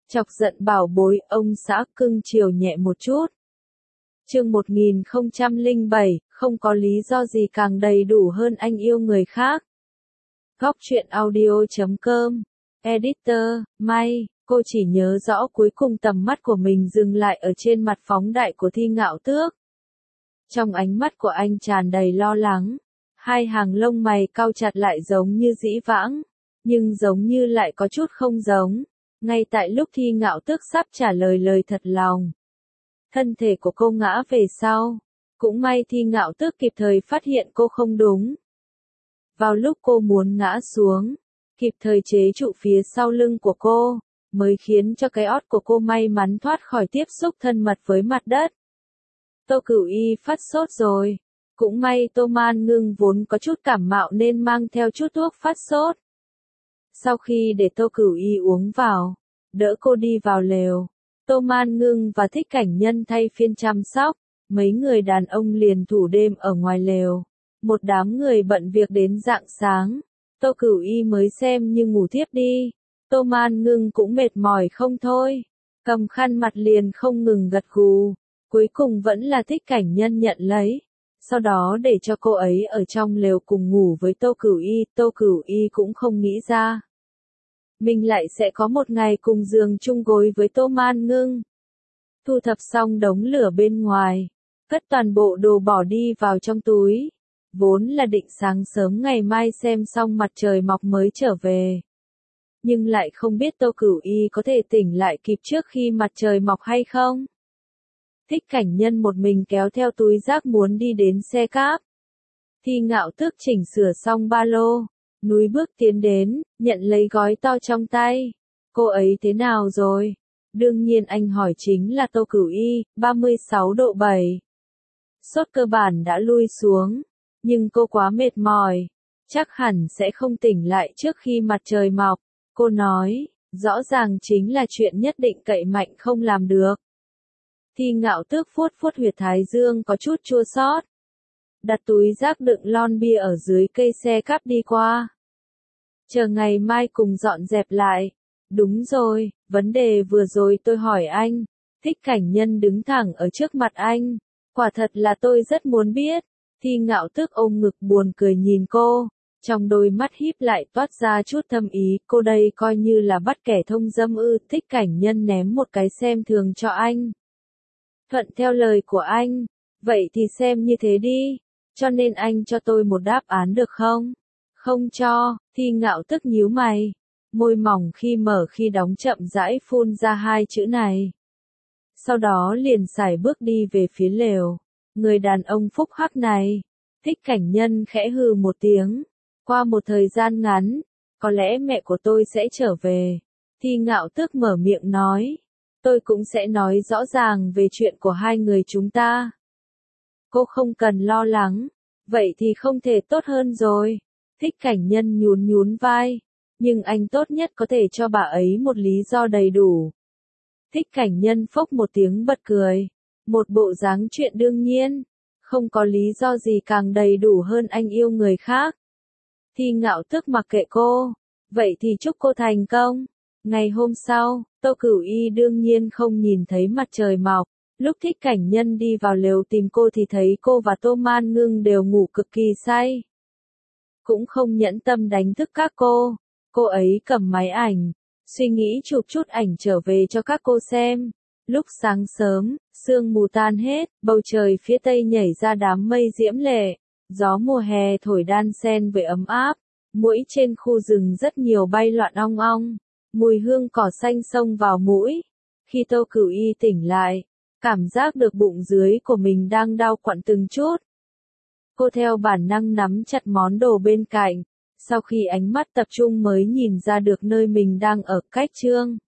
Chọc giận bảo bối, ông xã cưng chiều nhẹ một chút. Chương 1007, không có lý do gì càng đầy đủ hơn anh yêu người khác. Góc truyện audio.com. Editor, May, cô chỉ nhớ rõ cuối cùng tầm mắt của mình dừng lại ở trên mặt phóng đại của Thi Ngạo Tước. Trong ánh mắt của anh tràn đầy lo lắng, hai hàng lông mày cau chặt lại giống như dĩ vãng, nhưng giống như lại có chút không giống. Ngay tại lúc Thi Ngạo Tước sắp trả lời lời thật lòng, thân thể của cô ngã về sau. Cũng may Thi Ngạo Tước kịp thời phát hiện cô không đúng. Vào lúc cô muốn ngã xuống, kịp thời chế trụ phía sau lưng của cô, mới khiến cho cái ót của cô may mắn thoát khỏi tiếp xúc thân mật với mặt đất. Tô Cửu Y phát sốt rồi. Cũng may Tô Man Ngưng vốn có chút cảm mạo nên mang theo chút thuốc phát sốt. Sau khi để Tô Cửu Y uống vào, đỡ cô đi vào lều, Tô Man Ngưng và Thích Cảnh Nhân thay phiên chăm sóc, mấy người đàn ông liền thủ đêm ở ngoài lều. Một đám người bận việc đến rạng sáng, Tô Cửu Y mới xem như ngủ thiếp đi. Tô Man Ngưng cũng mệt mỏi không thôi, cầm khăn mặt liền không ngừng gật gù. Cuối cùng vẫn là Thích Cảnh Nhân nhận lấy, sau đó để cho cô ấy ở trong lều cùng ngủ với Tô Cửu Y. Tô Cửu Y cũng không nghĩ ra mình lại sẽ có một ngày cùng giường chung gối với Tô Man Ngưng. Thu thập xong đống lửa bên ngoài, cất toàn bộ đồ bỏ đi vào trong túi. Vốn là định sáng sớm ngày mai xem xong mặt trời mọc mới trở về. Nhưng lại không biết Tô Cửu Y có thể tỉnh lại kịp trước khi mặt trời mọc hay không. Thích Cảnh Nhân một mình kéo theo túi rác muốn đi đến xe cáp. Thi Ngạo Tước chỉnh sửa xong ba lô, núi bước tiến đến, nhận lấy gói to trong tay. Cô ấy thế nào rồi? Đương nhiên anh hỏi chính là Tô Cửu Y, 36 độ 7. Sốt cơ bản đã lui xuống, nhưng cô quá mệt mỏi, chắc hẳn sẽ không tỉnh lại trước khi mặt trời mọc. Cô nói, rõ ràng chính là chuyện nhất định cậy mạnh không làm được. Thi Ngạo Tước vuốt vuốt huyệt thái dương có chút chua xót. Đặt túi rác đựng lon bia ở dưới cây xe cắp đi qua. Chờ ngày mai cùng dọn dẹp lại. Đúng rồi, vấn đề vừa rồi tôi hỏi anh. Thích Cảnh Nhân đứng thẳng ở trước mặt anh. Quả thật là tôi rất muốn biết. Thi Ngạo Tước ôm ngực buồn cười nhìn cô. Trong đôi mắt híp lại toát ra chút thâm ý. Cô đây coi như là bắt kẻ thông dâm ư. Thích Cảnh Nhân ném một cái xem thường cho anh. Thuận theo lời của anh, vậy thì xem như thế đi, cho nên anh cho tôi một đáp án được không? Không cho. Thi Ngạo Tước nhíu mày, môi mỏng khi mở khi đóng chậm rãi phun ra hai chữ này. Sau đó liền sải bước đi về phía lều. Người đàn ông phúc hắc này. Thích Cảnh Nhân khẽ hừ một tiếng. Qua một thời gian ngắn, có lẽ mẹ của tôi sẽ trở về. Thi Ngạo Tước mở miệng nói. Tôi cũng sẽ nói rõ ràng về chuyện của hai người chúng ta. Cô không cần lo lắng. Vậy thì không thể tốt hơn rồi. Thích Cảnh Nhân nhún nhún vai. Nhưng anh tốt nhất có thể cho bà ấy một lý do đầy đủ. Thích Cảnh Nhân phốc một tiếng bật cười. Một bộ dáng chuyện đương nhiên. Không có lý do gì càng đầy đủ hơn anh yêu người khác. Thi Ngạo Tước mặc kệ cô. Vậy thì chúc cô thành công. Ngày hôm sau, Tô Cửu Y đương nhiên không nhìn thấy mặt trời mọc. Lúc Thích Cảnh Nhân đi vào lều tìm cô thì thấy cô và Tô Man Ngưng đều ngủ cực kỳ say. Cũng không nhẫn tâm đánh thức các cô. Cô ấy cầm máy ảnh, suy nghĩ chụp chút ảnh trở về cho các cô xem. Lúc sáng sớm, sương mù tan hết, bầu trời phía tây nhảy ra đám mây diễm lệ. Gió mùa hè thổi đan xen với ấm áp. Muỗi trên khu rừng rất nhiều bay loạn ong ong. Mùi hương cỏ xanh xông vào mũi. Khi Tô Cửu Y tỉnh lại, cảm giác được bụng dưới của mình đang đau quặn từng chút. Cô theo bản năng nắm chặt món đồ bên cạnh. Sau khi ánh mắt tập trung mới nhìn ra được nơi mình đang ở. Cách chương